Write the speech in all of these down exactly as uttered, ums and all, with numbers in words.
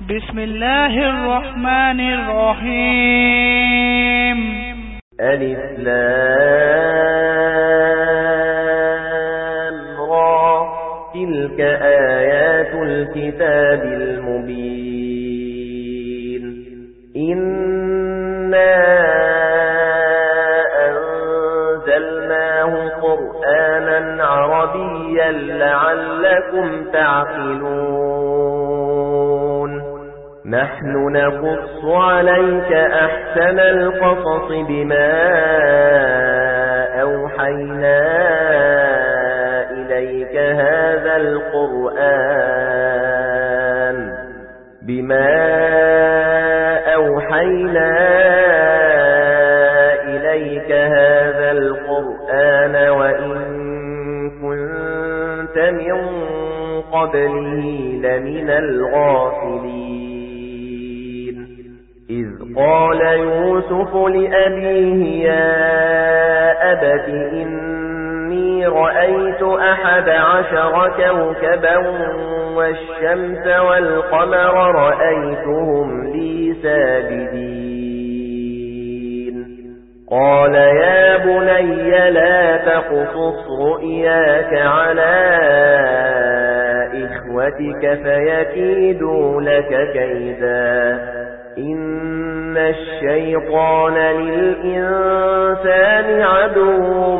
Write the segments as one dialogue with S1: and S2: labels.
S1: بسم الله الرحمن الرحيم.
S2: ألف لام را تلك آيات الكتاب المبين. إنا أنزلناه قرآنا عربيا لعلكم تعقلون. نحن نقص عليك أحسن القصص بما أوحينا إليك هذا القرآن بما أوحينا إليك هذا القرآن وإن كنت من قبله لمن الغافلين. إذ قال يوسف لأبيه يا أبت إني رأيت أحد عشر كوكبا والشمس والقمر رأيتهم لي ساجدين. قال يا بني لا تقصص رؤياك على إخوتك فيكيدوا لك كيدا إن الشيطان للإنسان عدو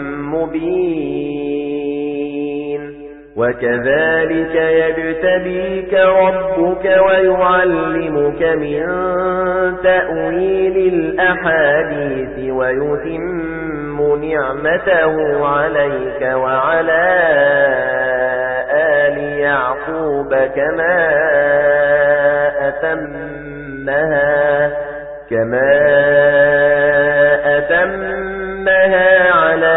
S2: مبين. وكذلك يجتبيك ربك ويعلمك من تأويل الأحاديث ويتم نعمته عليك وعلى آل يعقوب كما أتمها كما أتمها على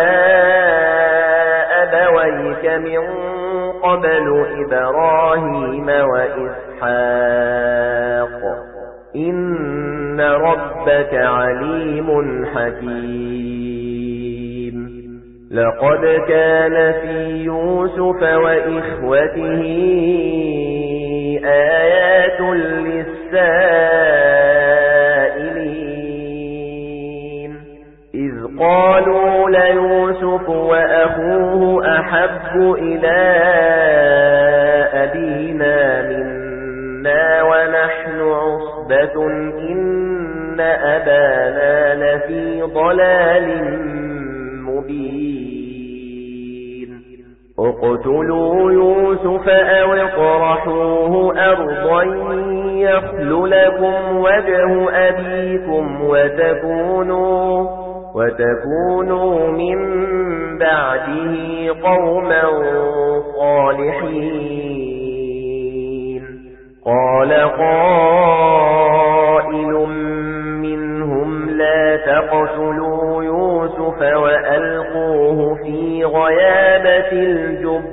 S2: أبويك من قبل إبراهيم وإسحاق إن ربك عليم حكيم. لقد كان في يوسف وإخوته آيات للسائلين. إذ قالوا ليوسف وأخوه أحب إلى أبينا منا ونحن عصبة إن أبانا لفي ضلال مبين. اقتلوا يوسف أو اطرحوه أرضا يخل لكم وجه أبيكم وتكونوا وتكونوا من بعده قوما صالحين. قال قائل منهم لا تقتلوا يوسف وألقوه في غيابة الجب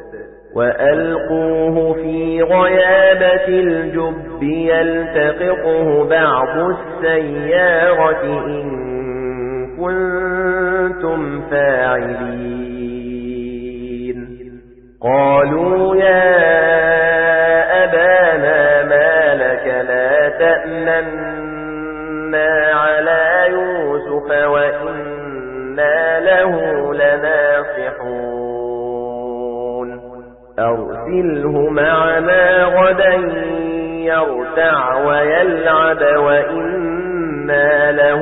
S2: وألقوه في غيابة الجب يلتقطه بعض السيارة إن كنتم فاعلين. قالوا يا أبانا ما لك لا تأمنا على يوسف وإنا له لناصحون. أرسله معنا غدا يرتع ويلعب وإنا له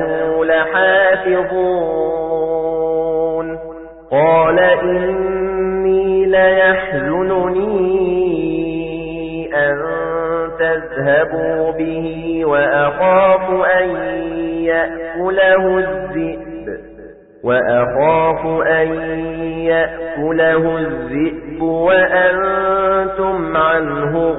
S2: لحافظون. قال إني ليحزنني أن تذهبوا به وأخاف أن يأكله الذئب وأخاف أن يأكله الذئب وأنتم عنه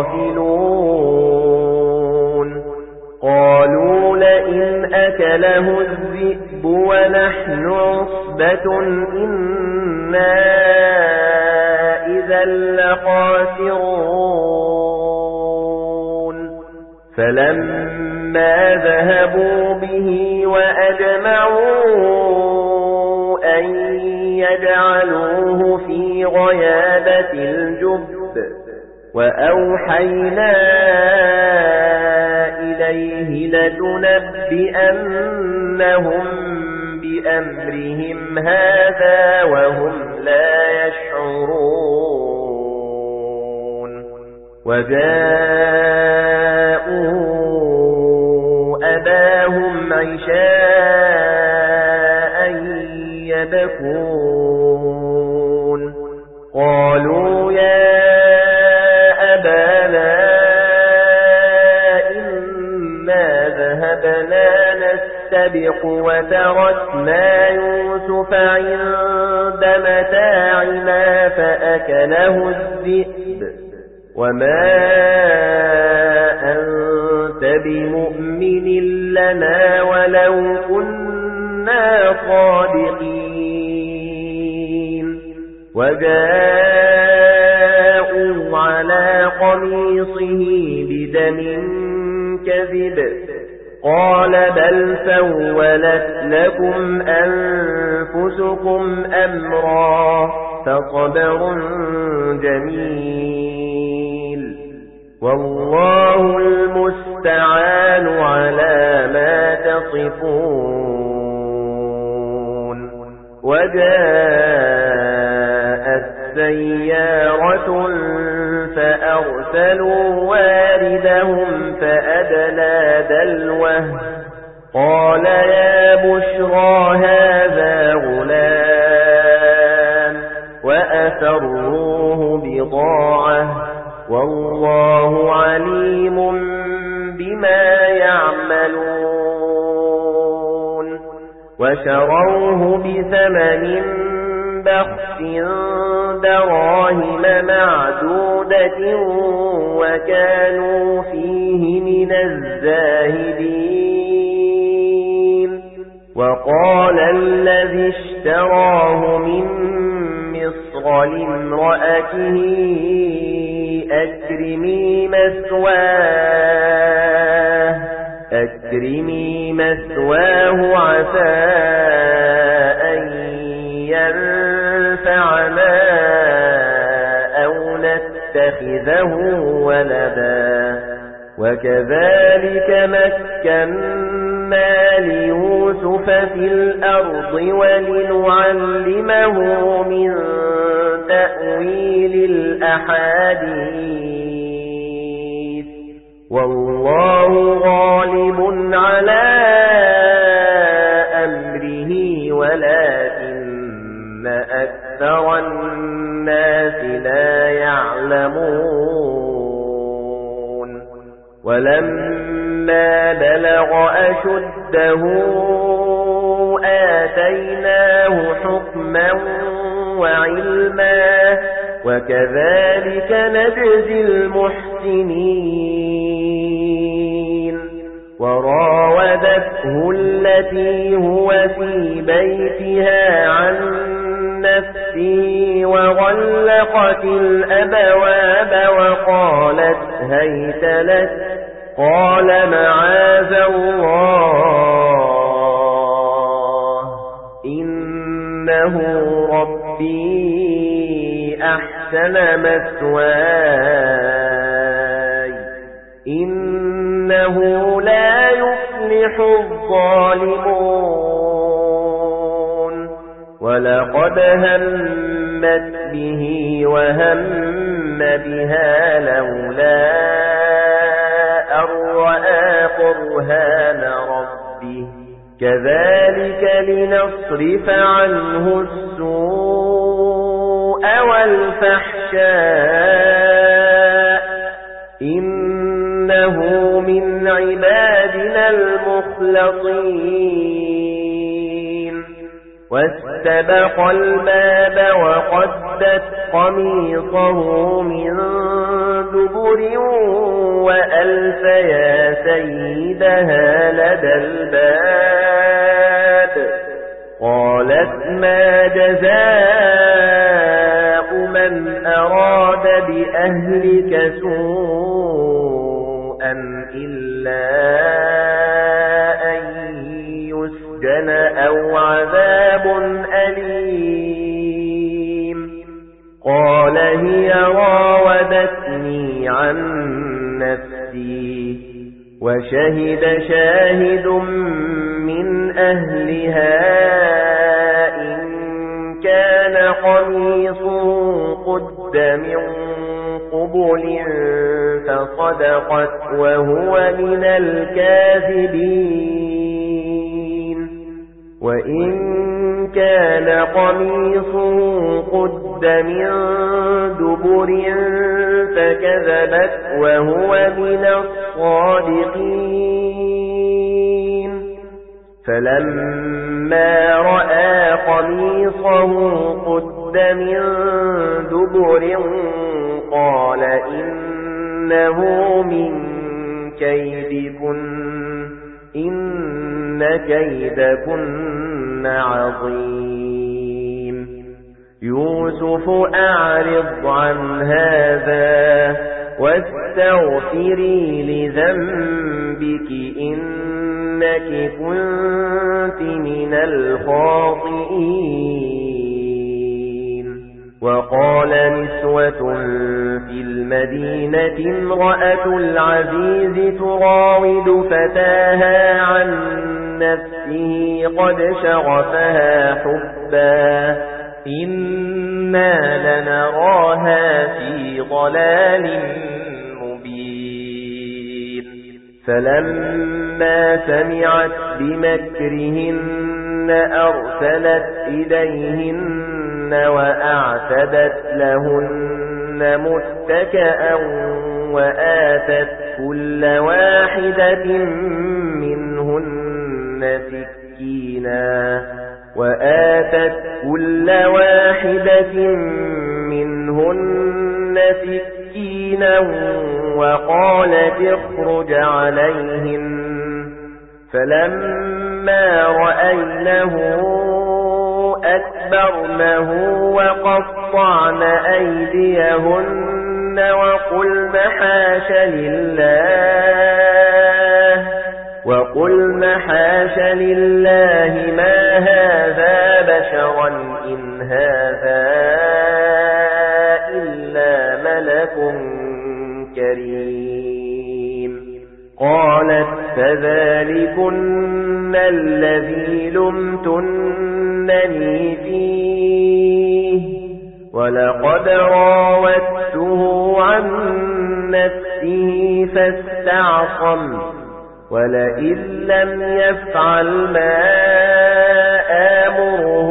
S2: غافلون. قالوا لئن أكله الذئب ونحن عصبة إنا إذا لخاسرون. فلما ذهبوا به وأجمعوا أن يجعلوه في غيابة الجب وأوحينا بأنهم بأمرهم هذا وهم لا يشعرون وجاءوا أباهم عشاء يبكون قالوا يا أبانا إنا ذهبنا نستبق وتركنا يوسف عند متاعنا فأكله الذئب وما أنت بمؤمن لنا ولو كنا صادقين وجاءوا على قميصه بدم كذب قال بل سولت لكم أنفسكم أمرا فصبر جميل والله المستعان على ما تصفون وجاءت سيارة فأرسلوا واردهم فأدلى دلوه قال يا بشرى هذا غلام وأسروه بضاعة والله عليم بما يعملون وشروه بثمن بخس دراهم معدودة وكانوا فيه من الزاهدين وقال الذي اشتراه من مصر لامرأته أكرمي مثواه أكرمي مثواه عسى أن ينفعنا أو نتخذه ولدا وكذلك مكنا ليوسف في الأرض ولنعلمه من تأويل الأحاديث والله غالب على أمره ولكن أكثر الناس لا يعلمون ولما بلغ أشده آتيناه حكما وعلما وكذلك نجزي المحسنين وراودته التي هو في بيتها عن نفسه وغلقت الأبواب وقالت هيت لك قال معاذ الله إنه ربي أحسن مثواي إنه لا يفلح الظالمون ولقد همت به وهم بها لولا أن رأى برهان ربه كذلك لنصرف عنه السوء والفحشاء إنه من عبادنا المخلصين واستبق الباب وقدت قميصه من دبر وألف يا سيدها لدى الباب قالت ما جزاء من أراد بأهلك سوءا إلا أن يسجن أو عذاب أليم قال هي راودتني عن نفسي وشهد شاهد من أهلها إن كان قميصه قد من قبل فصدقت وهو من الكاذبين وإن كان قميصه قد من دبر فكذبت وهو من الصادقين فلما رأى قميصه قد من دبر قال إنه من كيدكن إن كيدكن عظيم يوسف أعرض عن هذا واستغفري لذنبك إنك كنت من الخاطئين وقال نسوة في المدينة امرأة العزيز تراود فتاها عن نفسه قد شغفها حبا إنا لنراها في ضلال مبين فلما سمعت بمكرهن أرسلت إليهن وأعتدت لهن متكئا وآتت كل واحدة منهن سكينا وآتت كل واحدة منهن سكينا وقالت اخرج عليهن فلما رأينه أكبرنه وقطعن أيديهن وقلن حاش لله وقلن حاش لله ما هذا بشرا إن هذا إلا ملك كريم قالت فذلكن الذي لمتنني فيه ولقد راودته عن نفسه فاستعصم ولئن لم يفعل ما آمره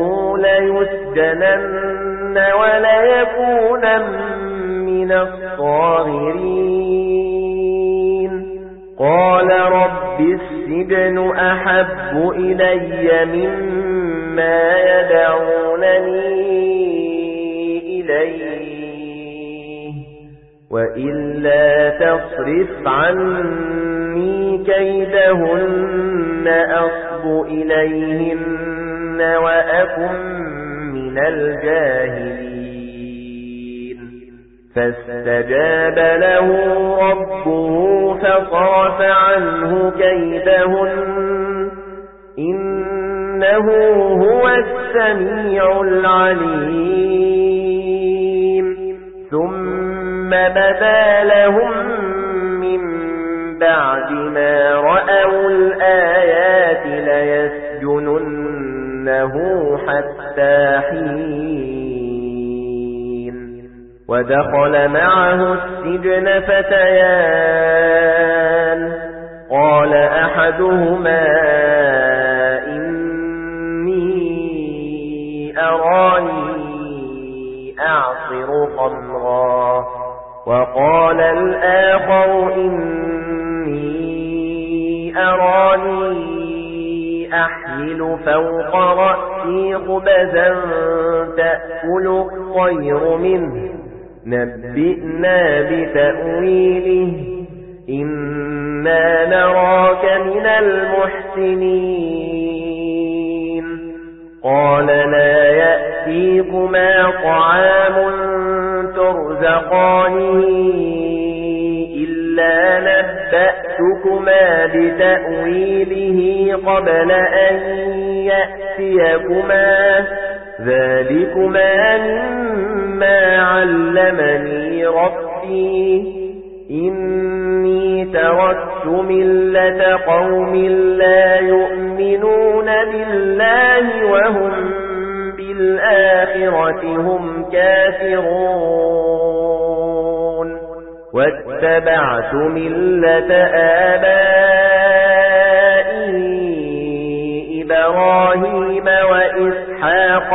S2: ليسجنن وليكون من الصاغرين قال رب السجن أحب إلي مما يدعونني إليه وإلا تصرف عني كيدهن أصب إليهن وأكن من الجاهلين فاستجاب له ربه فصرف عنه كيدهن إنه هو السميع العليم ثم بدا لهم من بعد ما رأوا الآيات ليسجننه حتى حين ودخل معه السجن فتيان قال أحدهما إني أراني أعصر خمرا وقال الآخر إني أراني أحمل فوق رأسي خبزا تأكل الطير منه نبئنا بتأويله إنا نراك من المحسنين قال لا يأتيكما طعام ترزقانه إلا نبأتكما بتأويله قبل أن يأتيكما ذلكما مما علمني ربي إني تركت ملة قوم لا يؤمنون بالله وهم بالآخرة هم كافرون واتبعت ملة آبائي إبراهيم وإسحاق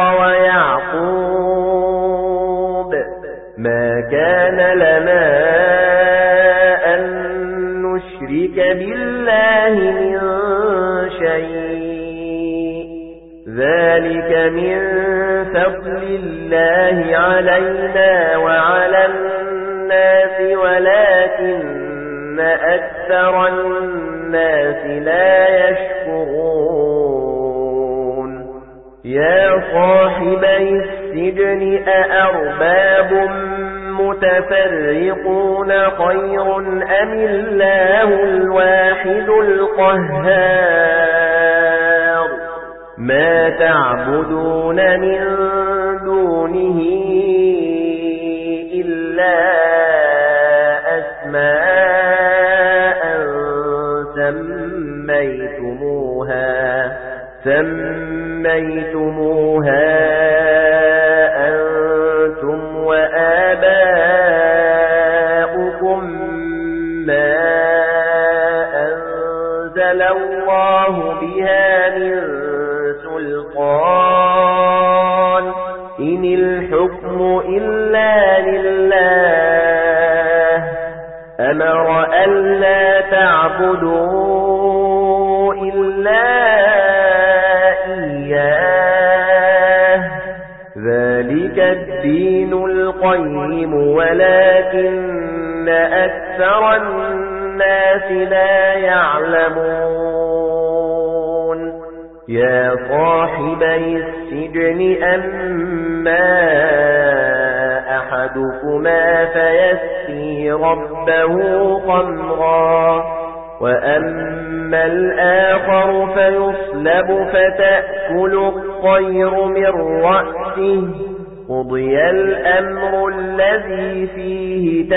S2: ويعقوب ما كان لنا أن نشرك بالله من شيء ذلك من فضل الله علينا وعلى الناس ولكن أكثر الناس لا يشكرون يا صاحبي السجن أأرباب متفرقون خير أم الله الواحد القهار ما تعبدون من دونه إلا أسماء سميتموها سميتموها أنتم وآباؤكم ما أنزل الله بها من سلطان إن الحكم إلا لله أمر ألا تعبدوا إلا إياه ذلك الدين القيم ولكن أكثر الناس لا يعلمون يا صاحبي السجن أما أحدكما فيسقي ربه خمرا وأما الآخر فيصلب فتأكل الطير من رأسه قضي الأمر الذي فيه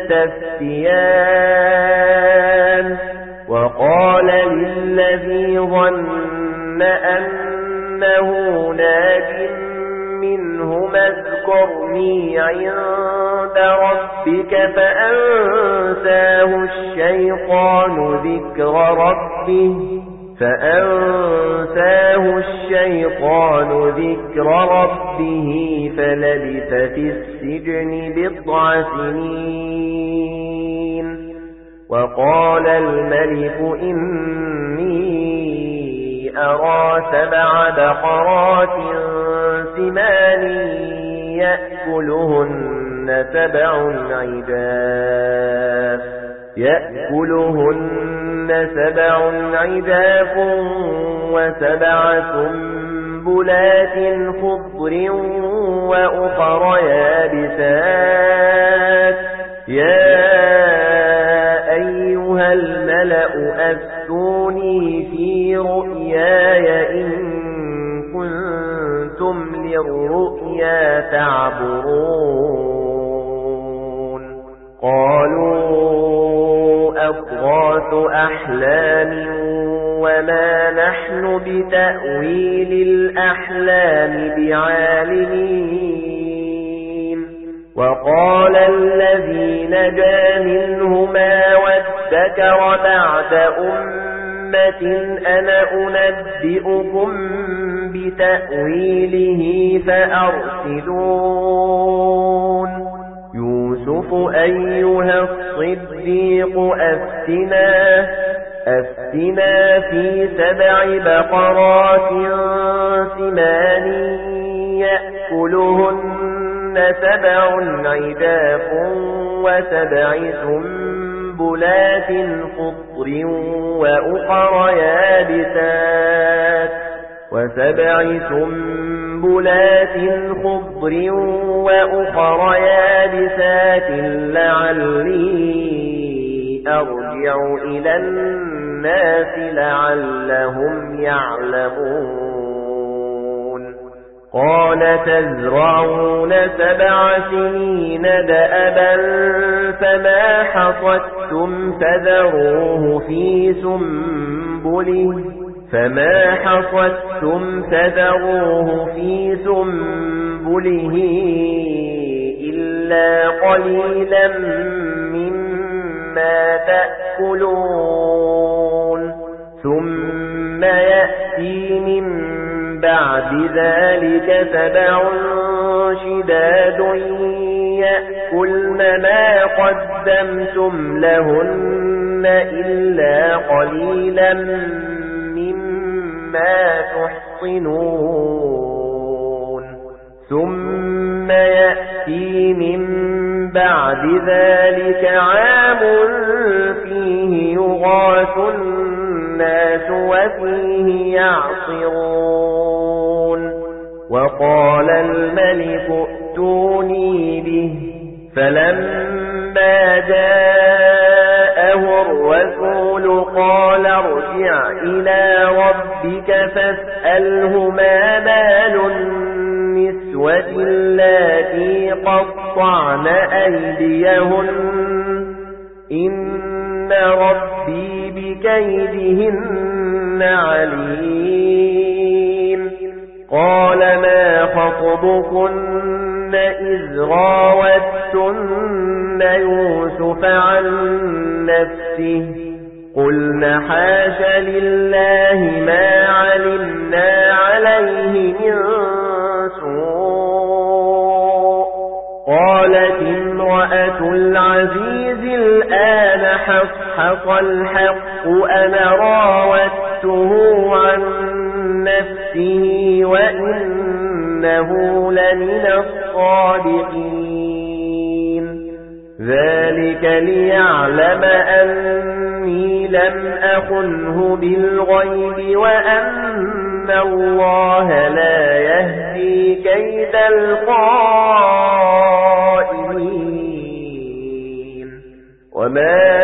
S2: تستفتيان وقال للذي ظن أنه ناج منهما اذكرني عند ربك فأنساه الشيطان ذكر ربه فأنساه الشيطان ذكر ربه فلبث في السجن بضع سنين وقال الملك إني أرى سبع بقرات سمان يأكلهن سبع عجاف يأكلهن سبع عجاف وسبع سنبلات خضر وأخر يابسات يا أيها الملأ أفتوني في رؤياي إن كنتم للرؤيا تعبرون قالوا أضغاث أحلام وما نحن بتأويل الأحلام بعالمين وقال الذي نجا منهما وادكر بعد أمة أنا أنبئكم بتأويله فأرسلون يوسف أيها الصديق أفتنا أفتنا في سبع بقرات سمان يأكلهن سبع عجاف وسبع سنبلات خضر وأخر يابسات وسبع سنبلات خضر وأخر يابسات لعلي أرجع إلى الناس لعلهم يعلمون قال تزرعون سبع سنين دأبا فما حصدتم فذروه في سنبله فما حصدتم فذروه في سنبله إلا قليلا مما تأكلون ثم يأتي من بعد ذلك سبع شداد يأكلن ما قدمتم لهن إلا قليلا مما تحصنون ثم يأتي من بعد ذلك عام فيه يغاث الناس وفيه يعصرون وقال الملك ائتوني به فلما جاءه الرسول قال ارجع إلى ربك فاسأله ما بال النسوة اللاتي قطعن أيديهن إن ربي بكيدهن عليم قال ما خطبكن إذ راوتن يوسف عن نفسه قلنا حاش لله ما علمنا عليه من سوء قالت امرأة العزيز الآن حصحص الحق أنا راودته عن نفسه وإنه لمن الصادقين ذلك ليعلم أني لم أخنه بالغيب وأن الله لا يهدي كيد الخائنين وما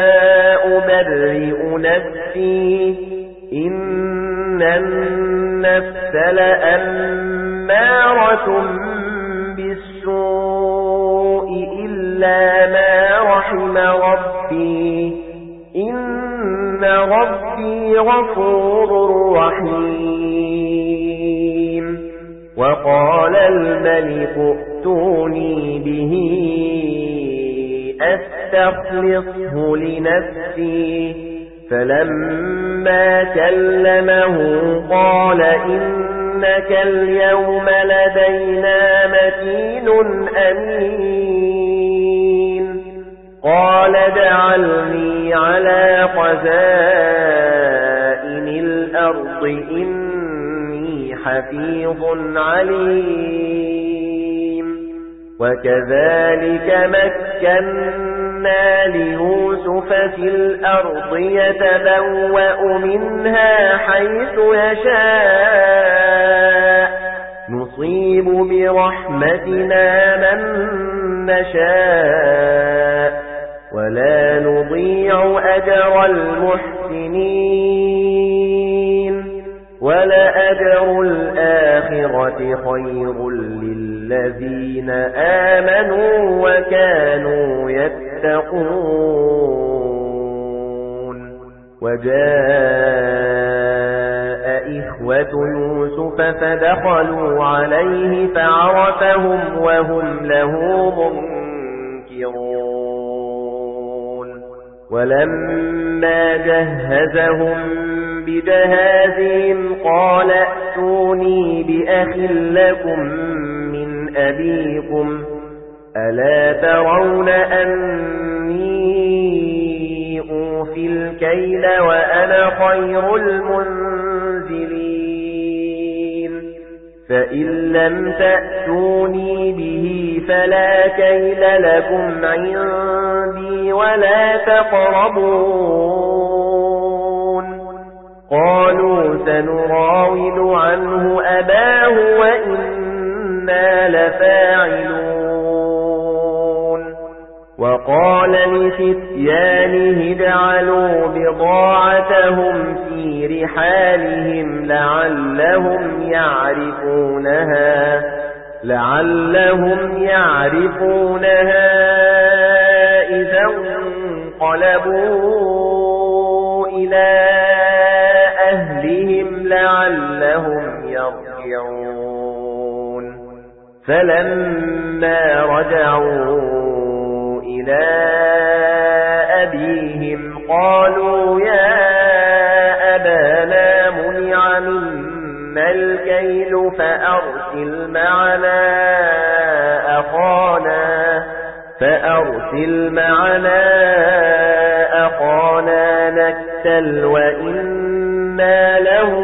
S2: أبرئ نفسي إن النفس لأمارة بالسوء إلا ما رحم ربي إن ربي غفور رحيم وقال الملك ائتوني به أستخلصه لنفسي فلما كلمه قال إنك اليوم لدينا متين أمين قال اجعلني على خزائن الأرض إني حفيظ عليم وكذلك مكنا ليوسف في الأرض يتبوأ منها حيث يشاء نصيب برحمتنا من نشاء ولا نضيع أجر المحسنين ولأجر الآخرة خير للذين آمنوا وكانوا يتقون وجاء إخوة يوسف فدخلوا عليه فعرفهم وهم له منكرون ولما جهزهم بجهازهم قال ائتوني بأخ لكم من أبيكم ألا ترون أني أوفي الكيل وأنا خير المنزلين فإن لم تأتوني به فلا كيل لكم عندي ولا تقربون قالوا سنراود عنه أباه وإنا لفاعلون وقال لفتيانه اجعلوا بضاعتهم في رحالهم لعلهم يعرفونها لعلهم يعرفونها إذا انقلبوا إلى أهلهم لعلهم يرجعون فلما رجعوا إلى أبيهم قالوا يا أبانا منع منا الكيل فأرسل معنا أخانا فأرسل معنا أخانا نكتل وإنا له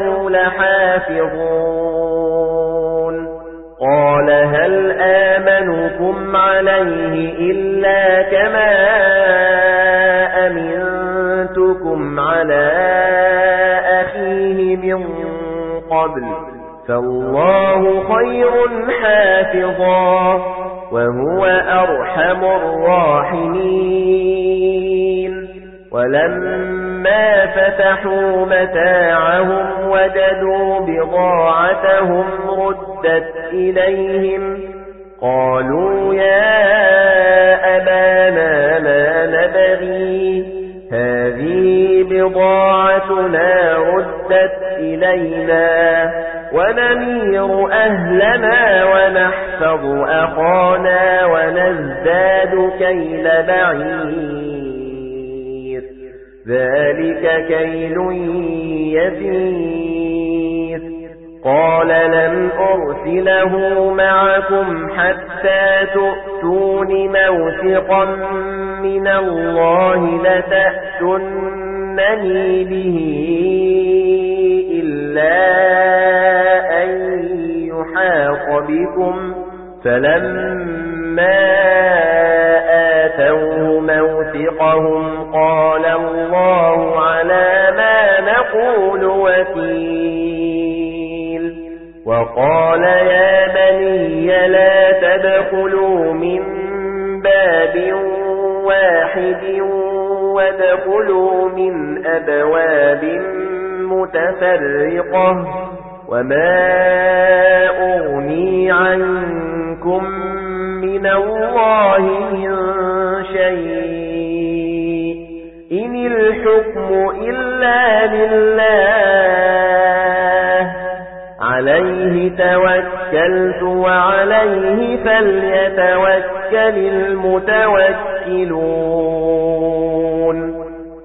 S2: لحافظون قال هل آمنكم عليه إلا كما أمنتكم على أخيه من قبل فالله خير حافظا وهو أرحم الراحمين ولما فتحوا متاعهم وجدوا بضاعتهم ردت إليهم قالوا يا أبانا ما نبغي هذه بضاعتنا ردت إلينا ونمير أهلنا ونحفظ أخانا ونزداد كيل بعير ذلك كيل يسير قال لن أرسله معكم حتى تؤتون موثقا من الله لتأتونني به إلا أن يحاط بكم فلما آتوه موثقهم قال الله على ما نقول وكيل وقال يا بني لا تدخلوا من باب واحد وادخلوا من أبواب متفرقة وما أغني عنكم من الله من شيء إن الحكم إلا لله عليه توكلت وعليه فليتوكل المتوكلون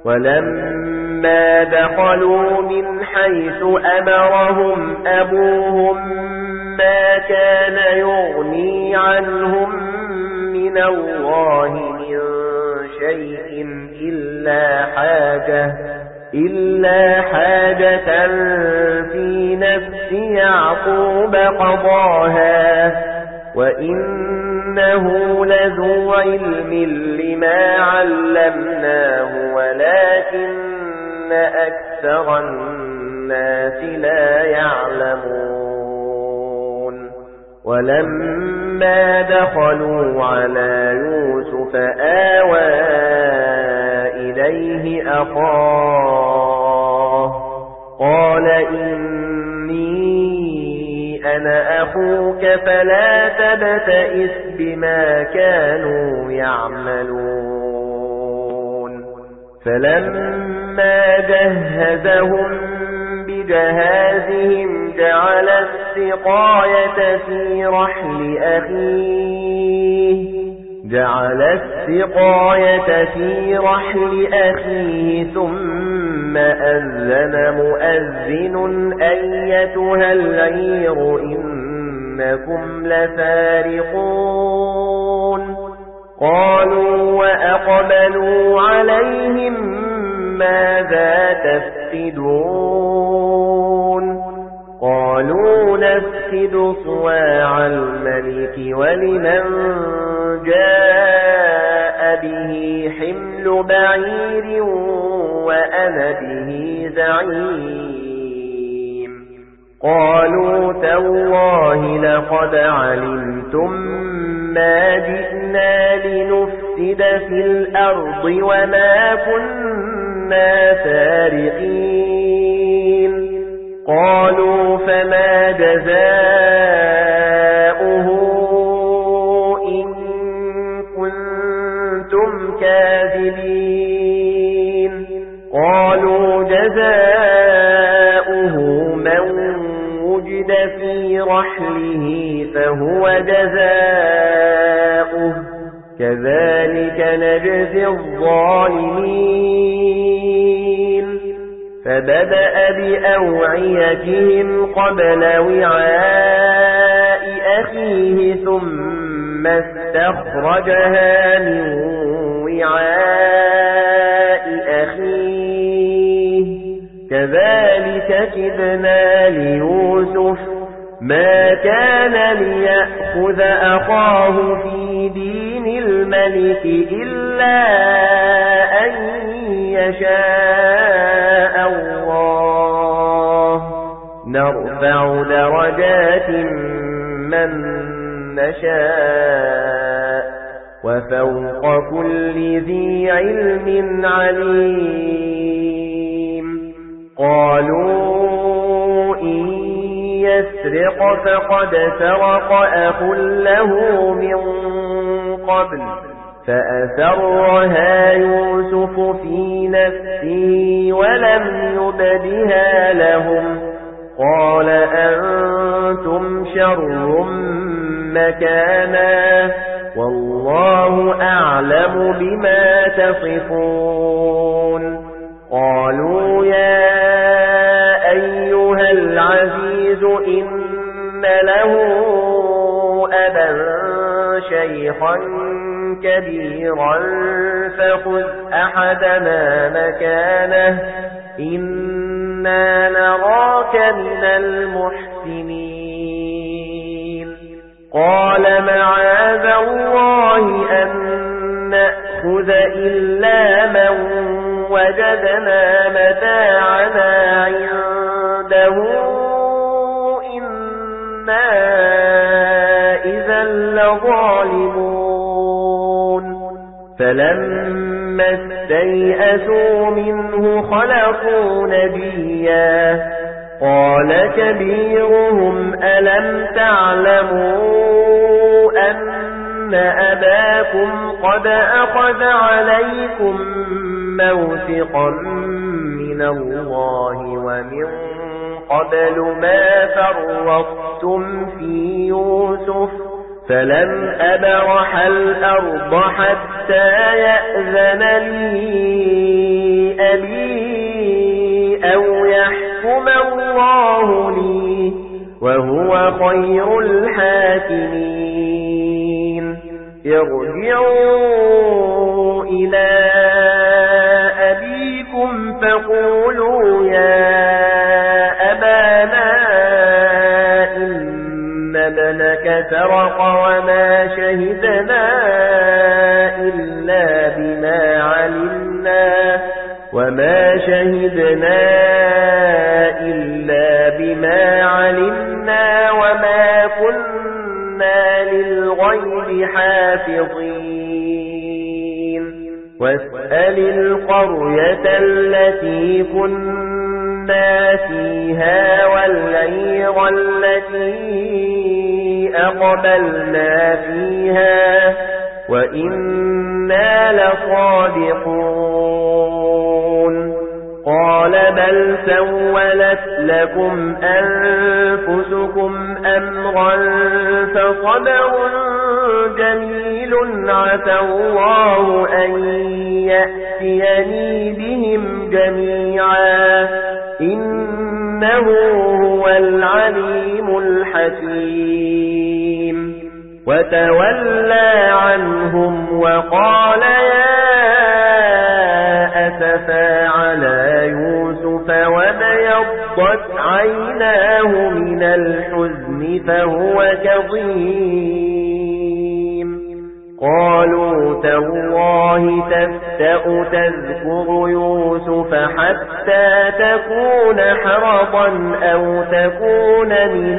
S2: ولما دخلوا من حيث أمرهم أبوهم ما كان يغني عنهم من الله من شيء إلا حاجة إلا حاجة في نفس يعقوب قضاها وإنه لذو علم لما علمناه ولكن أكثر الناس لا يعلمون ولما دخلوا على يوسف آوى إليه أخاه قال إني أنا أخوك فلا تبتئس بما كانوا يعملون فلما جهزهم بجهازهم جعل السقاية في رحل أخيه جعل السقاية في رحل أخيه ثم أذن مؤذن أيتها العير إنكم لسارقون قالوا وأقبلوا عليهم ماذا تفقدون قالوا نفقد صواع الملك ولمن جاء به حمل بعير وأنا به زعيم قالوا تالله لقد علمتم ما جئنا لنفسد نفسد في الأرض وما كنا سارقين قالوا فما جزاؤه إن كنتم كاذبين قالوا جزاؤه من وجد في رحله فهو جزاؤه كذلك نجزي الظالمين فبدأ بأوعيتهم قبل وعاء أخيه ثم استخرجها من وعاء أخيه كذلك كدنا ليوسف ما كان ليأخذ أخاه في دين الملك إلا أن يشاء الله نرفع درجات من نشاء وفوق كل ذي علم عليم قالوا إن يسرق فقد سرق أخ له من قبل فأسرها يوسف في نفسه ولم يبدها لهم قال أنتم شر مكانا والله أعلم بما تصفون قالوا يا أيها العزيز إن له أبا شيخا كبيرا فخذ أحدنا مكانه إنا نراك من المحسنين قال معاذ الله أن نأخذ إلا من وجدنا متاعنا عنده إنا إذا لظالمون فلما استيئسوا منه خلقوا نبيا قال كبيرهم ألم تعلموا أن أباكم قد أخذ عليكم موثقا من الله ومن قبل ما فرطتم في يوسف فلن أبرح الأرض حتى يأذن لي أبي أو يحكم الله لي وهو خير الحاكمين ارجعوا إلى أبيكم فقولوا يا أبانا إن ابنك سرق وما شهدنا إلا بما علمنا وما شهدنا إلا بما علمنا وما كنا للغيب حافظين واسأل القرية التي كنا فيها والعير التي أقبلنا فيها وإنا لصادقون قال بل سولت لكم أنفسكم أمرا فصبر جميل عسى الله أن يأتيني بهم جميعا إنه هو العليم الحكيم وتولى عنهم وقال يا أسفا على يوسف وابيضت عيناه من الحزن فهو كظيم قالوا تالله تفتأ تذكر يوسف حتى تكون حرضا أو تكون من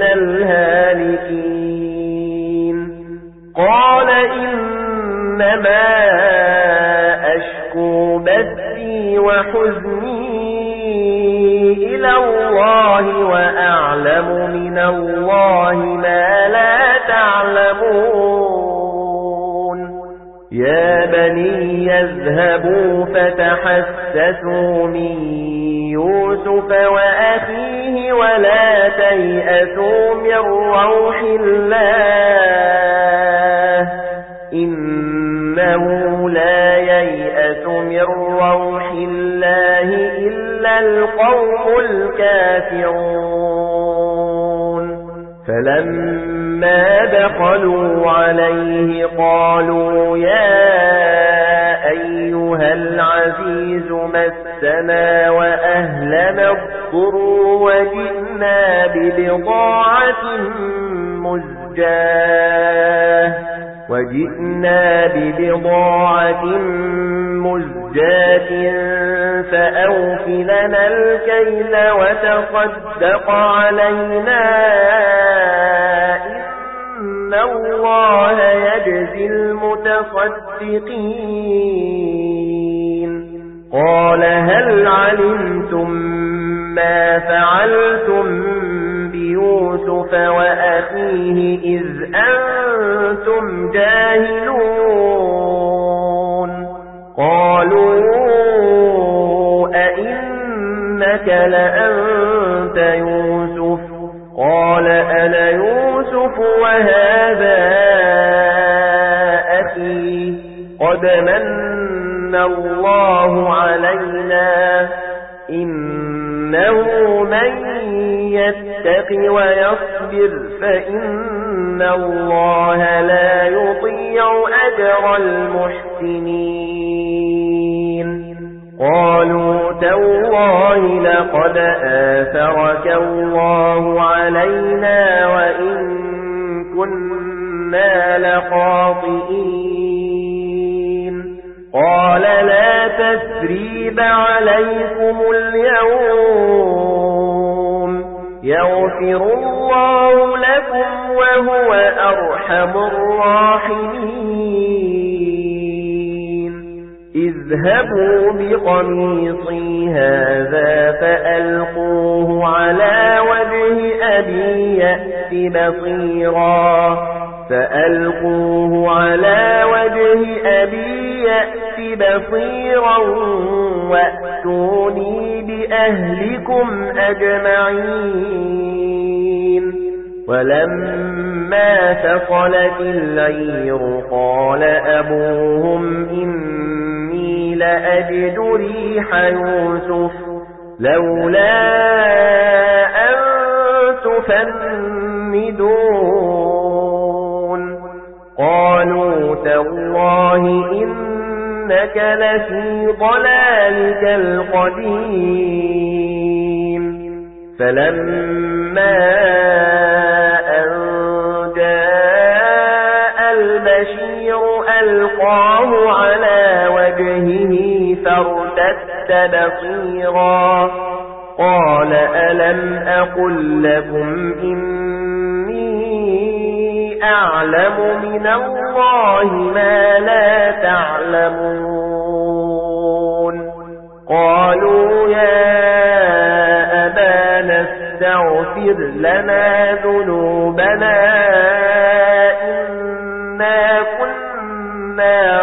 S2: الهالكين قال إنما وحزني إلى الله وأعلم من الله ما لا تعلمون يا بني يذهبوا فتحسسوا من يوسف وأخيه ولا تيأسوا من روح الله إنه لا ييأس من روح الله إلا القوم الكافرون فلما دخلوا عليه قالوا يا أيها العزيز مسنا وأهلنا الضر وجئنا ببضاعة مزجاة وجئنا ببضاعة مزجاة فأوف لنا الكيل وتصدق علينا إن الله يجزي المتصدقين قال هل علمتم ما فعلتم بيوسف وأخيه إذ أنتم جاهلون قالوا أئنك لأنت يوسف قال أنا يوسف وهذا أخي قد من الله علينا إنه من يتق ويصبر فإن الله لا يضيع أجر المحسنين قالوا تالله لقد آثرك الله علينا وإن كنا لخاطئين قال لا تثريب عليكم اليوم يغفر الله لكم وهو أرحم الراحمين اذهبوا بقميصي هذا فألقوه على وجه أبي يأت بصيرا فألقوه على وجه أبي يأت بصيرا وأتوني بأهلكم أجمعين ولما فصلت العير قال أبوهم إني لأجد ريح يوسف لولا أن تفندون قالوا تالله إنك لفي ضلالك القديم فلما أن جاء البشير ألقاه على وجهه فارتد بصيرا قال ألم أقل لكم إني أعلم من الله ما لا تعلمون قالوا يا أبانا استغفر لنا ذنوبنا إنا كنا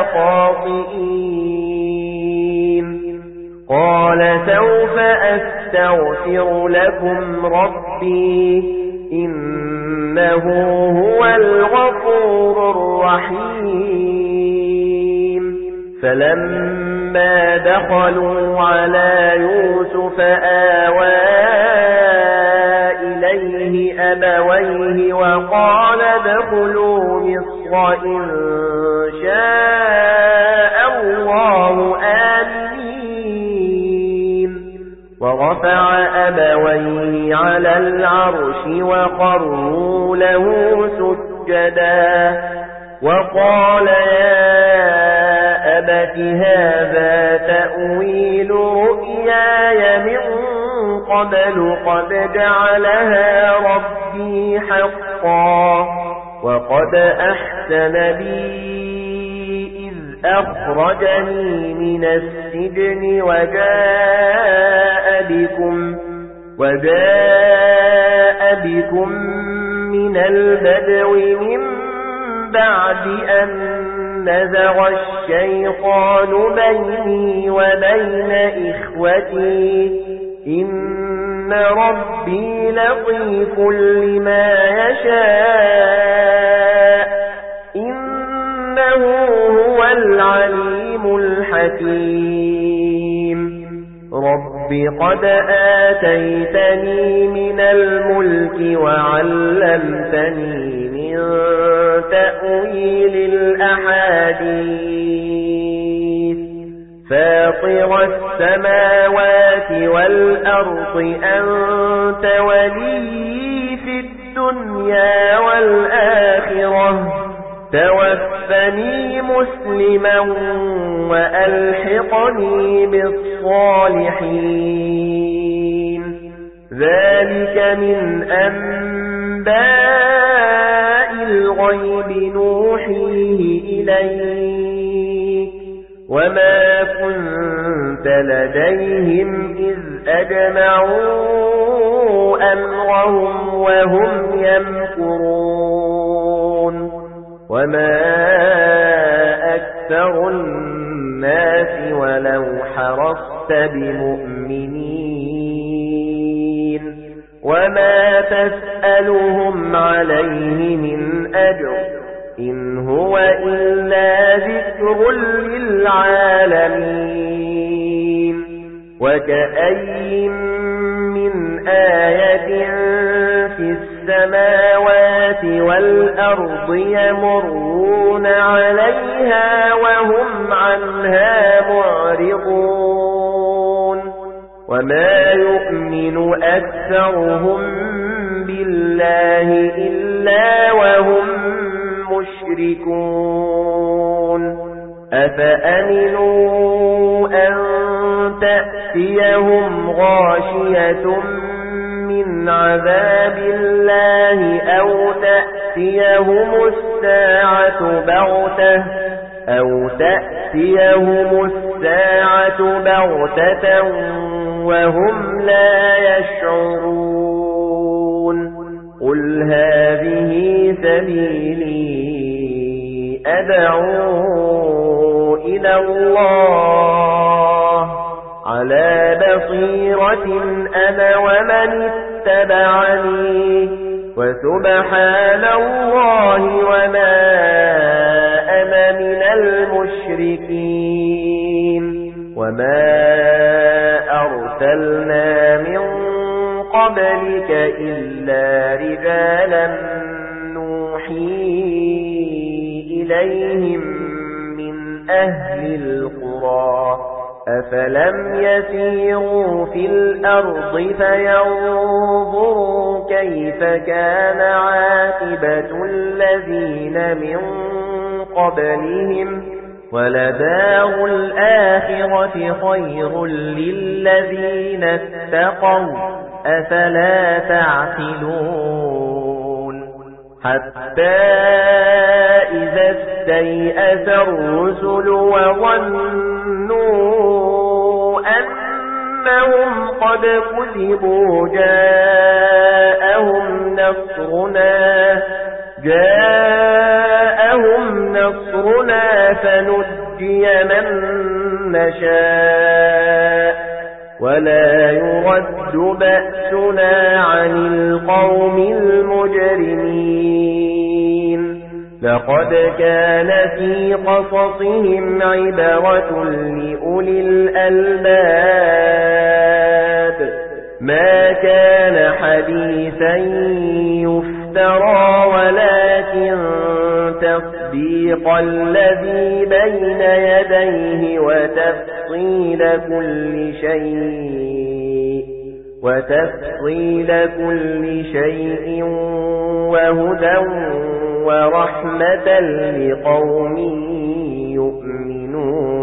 S2: خاطئين قال سوف أستغفر لكم ربي إنه هو الغفور الرحيم فلما دخلوا على يوسف آوى إليه أبويه وقال ادخلوا مصر إن شاء الله آمين ورفع أبويه على العرش وخروا له سجدا وقال يا أبت هذا تأويل رؤياي من قبل قد جعلها ربي حقا وقد أحسن بي إذ أخرجني من السجن وجاء بكم وجاء بكم من البدو من بعد أن نزغ الشيطان بيني وبين إخوتي إن ربي لطيف لما يشاء إنه هو العليم الحكيم رب قد آتيتني من الملك وعلمتني من تأويل الأحاديث فاطر السماوات والأرض أنت ولي في الدنيا والآخرة توفني مسلما وألحقني بالصالحين ذلك من أنباء الغيب نوحيه إليك وما كنت لديهم إذ أجمعوا أمرهم وهم يمكرون وما أكثر الناس ولو حرصت بمؤمنين وما تسألهم عليه من أجر إن هو إلا ذكر للعالمين وكأي من آية في السماوات والأرض يمرون عليها وهم عنها معرضون وما يؤمن أكثرهم بالله إلا وهم مشركون أفأمنوا أن تأتيهم غاشية من عذاب الله أو تأتيهم الساعة بغتة أو تأتيهم الساعة بغتة وهم لا يشعرون قل هذه سبيلي أدعو إلى الله على بصيرة أنا ومن اتبعني وسبحان الله وما أنا من المشركين وما أرسلنا من قبلك إلا رجالا نوحي إليهم من أهل القرى أفلم يسيروا في الأرض فينظروا كيف كان عاقبة الذين من قبلهم ولدار الآخرة خير للذين اتقوا أفلا تعقلون حتى إذا استيأس الرسل وظنوا أنهم قد كذبوا جاءهم نصرنا جاءهم نصرنا فنجي من نشاء ولا يرد بأسنا عن القوم المجرمين لقد كان في قصصهم عبرة لأولي الألباب ما كان حديثا يفترى ولكن تصديق الذي بين يديه وتفصيل كل شيء وتفصيل كل شيء وهدى ورحمة لقوم يؤمنون